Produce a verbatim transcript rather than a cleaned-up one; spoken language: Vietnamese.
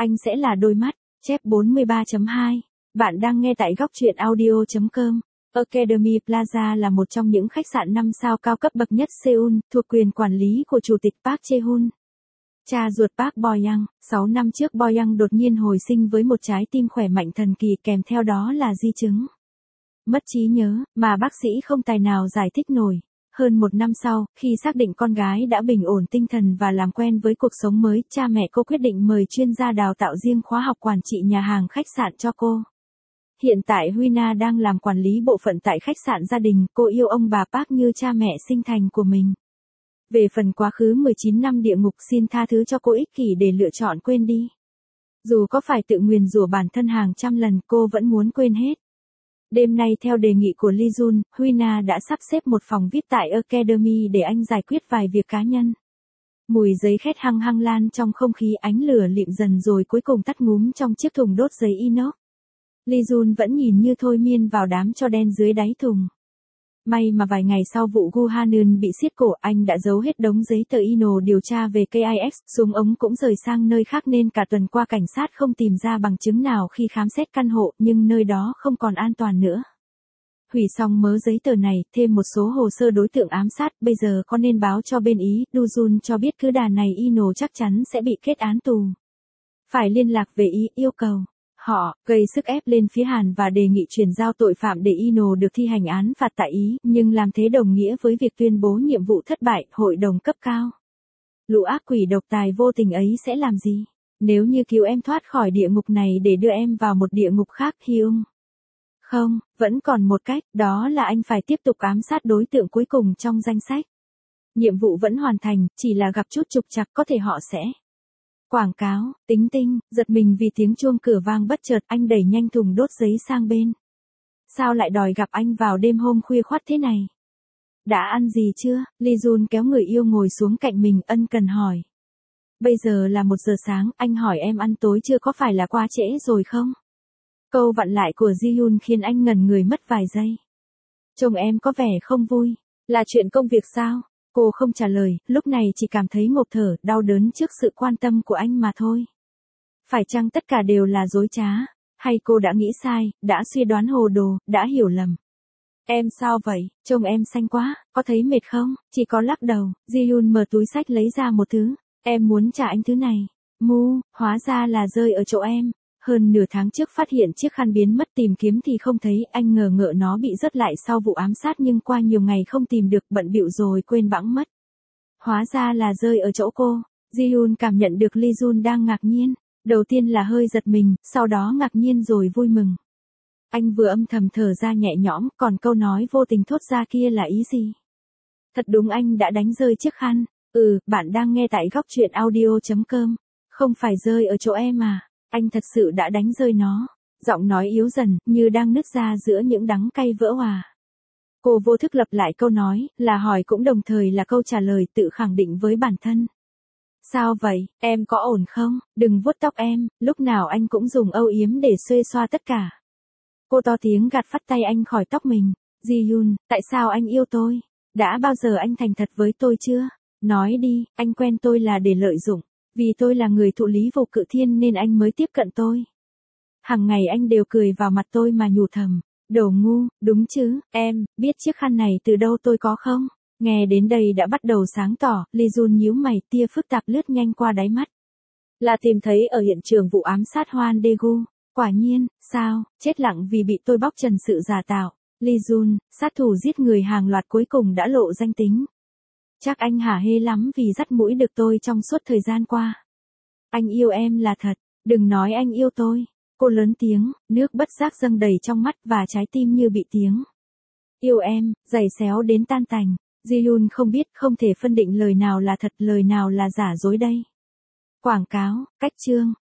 Anh sẽ là đôi mắt. Chép bốn mươi ba chấm hai. Bạn đang nghe tại góc truyện audio chấm com. Academy Plaza là một trong những khách sạn năm sao cao cấp bậc nhất Seoul, thuộc quyền quản lý của Chủ tịch Park Chae-hun. Cha ruột Park Bo-young, sáu năm trước Bo-young đột nhiên hồi sinh với một trái tim khỏe mạnh thần kỳ, kèm theo đó là di chứng mất trí nhớ, mà bác sĩ không tài nào giải thích nổi. Hơn một năm sau, khi xác định con gái đã bình ổn tinh thần và làm quen với cuộc sống mới, cha mẹ cô quyết định mời chuyên gia đào tạo riêng khóa học quản trị nhà hàng khách sạn cho cô. Hiện tại Huina đang làm quản lý bộ phận tại khách sạn gia đình, cô yêu ông bà Park như cha mẹ sinh thành của mình. Về phần quá khứ mười chín năm địa ngục, xin tha thứ cho cô ích kỷ để lựa chọn quên đi. Dù có phải tự nguyền rủa bản thân hàng trăm lần, cô vẫn muốn quên hết. Đêm nay theo đề nghị của Lee Jun, Huina đã sắp xếp một phòng vi ai pi tại Academy để anh giải quyết vài việc cá nhân. Mùi giấy khét hăng hăng lan trong không khí, ánh lửa lịm dần rồi cuối cùng tắt ngúm trong chiếc thùng đốt giấy inox. Lee Jun vẫn nhìn như thôi miên vào đám tro đen dưới đáy thùng. May mà vài ngày sau vụ Gu Ha-neul bị siết cổ, anh đã giấu hết đống giấy tờ ino điều tra về ca i ét, súng ống cũng rời sang nơi khác nên cả tuần qua cảnh sát không tìm ra bằng chứng nào khi khám xét căn hộ, nhưng nơi đó không còn an toàn nữa. Hủy xong mớ giấy tờ này, thêm một số hồ sơ đối tượng ám sát, bây giờ có nên báo cho bên Ý? Do Jun cho biết cứ đà này ino chắc chắn sẽ bị kết án tù. Phải liên lạc về Ý, yêu cầu họ gây sức ép lên phía Hàn và đề nghị chuyển giao tội phạm để ino được thi hành án phạt tại Ý, nhưng làm thế đồng nghĩa với việc tuyên bố nhiệm vụ thất bại. Hội đồng cấp cao, lũ ác quỷ độc tài vô tình ấy sẽ làm gì nếu như cứu em thoát khỏi địa ngục này để đưa em vào một địa ngục khác? Hyung? Không, vẫn còn một cách, đó là anh phải tiếp tục ám sát đối tượng cuối cùng trong danh sách. Nhiệm vụ vẫn hoàn thành, chỉ là gặp chút trục trặc, có thể họ sẽ quảng cáo. Tính tinh, giật mình vì tiếng chuông cửa vang bất chợt, anh đẩy nhanh thùng đốt giấy sang bên. Sao lại đòi gặp anh vào đêm hôm khuya khoắt thế này? Đã ăn gì chưa? Lee Jun kéo người yêu ngồi xuống cạnh mình, ân cần hỏi. Bây giờ là một giờ sáng, anh hỏi em ăn tối chưa, có phải là quá trễ rồi không? Câu vặn lại của Ji-hyun khiến anh ngẩn người mất vài giây. Trông em có vẻ không vui. Là chuyện công việc sao? Cô không trả lời, lúc này chỉ cảm thấy ngộp thở, đau đớn trước sự quan tâm của anh mà thôi. Phải chăng tất cả đều là dối trá? Hay cô đã nghĩ sai, đã suy đoán hồ đồ, đã hiểu lầm? Em sao vậy? Trông em xanh quá, có thấy mệt không? Chỉ có lắc đầu. Ji-hyun mở túi xách lấy ra một thứ. Em muốn trả anh thứ này. Mu, hóa ra là rơi ở chỗ em. Hơn nửa tháng trước phát hiện chiếc khăn biến mất, tìm kiếm thì không thấy, anh ngờ ngợ nó bị rớt lại sau vụ ám sát nhưng qua nhiều ngày không tìm được, bận bịu rồi quên bẵng mất. Hóa ra là rơi ở chỗ cô. Ji-hyun cảm nhận được Lee Jun đang ngạc nhiên. Đầu tiên là hơi giật mình, sau đó ngạc nhiên rồi vui mừng. Anh vừa âm thầm thở ra nhẹ nhõm, còn câu nói vô tình thốt ra kia là ý gì? Thật đúng, anh đã đánh rơi chiếc khăn. Ừ, bạn đang nghe tại góc truyện audio chấm com. Không phải rơi ở chỗ em à? Anh thật sự đã đánh rơi nó. Giọng nói yếu dần, như đang nứt ra giữa những đắng cay vỡ hòa. Cô vô thức lặp lại câu nói, là hỏi cũng đồng thời là câu trả lời, tự khẳng định với bản thân. Sao vậy, em có ổn không? Đừng vuốt tóc em, lúc nào anh cũng dùng âu yếm để xuê xoa tất cả. Cô to tiếng gạt phắt tay anh khỏi tóc mình. Ji-hyun, tại sao anh yêu tôi? Đã bao giờ anh thành thật với tôi chưa? Nói đi, anh quen tôi là để lợi dụng. Vì tôi là người thụ lý vô cự thiên nên anh mới tiếp cận tôi. Hằng ngày anh đều cười vào mặt tôi mà nhủ thầm. Đồ ngu, đúng chứ? Em biết chiếc khăn này từ đâu tôi có không? Nghe đến đây đã bắt đầu sáng tỏ. Lee Jun nhíu mày, tia phức tạp lướt nhanh qua đáy mắt. Là tìm thấy ở hiện trường vụ ám sát Hwan Daegu. Quả nhiên, sao? Chết lặng vì bị tôi bóc trần sự giả tạo. Lee Jun, sát thủ giết người hàng loạt cuối cùng đã lộ danh tính. Chắc anh hả hê lắm vì dắt mũi được tôi trong suốt thời gian qua. Anh yêu em là thật, đừng nói anh yêu tôi. Cô lớn tiếng, nước bất giác dâng đầy trong mắt và trái tim như bị tiếng. Yêu em, giày xéo đến tan tành. Ji-hyun không biết, không thể phân định lời nào là thật, lời nào là giả dối đây. Quảng cáo, cách chương,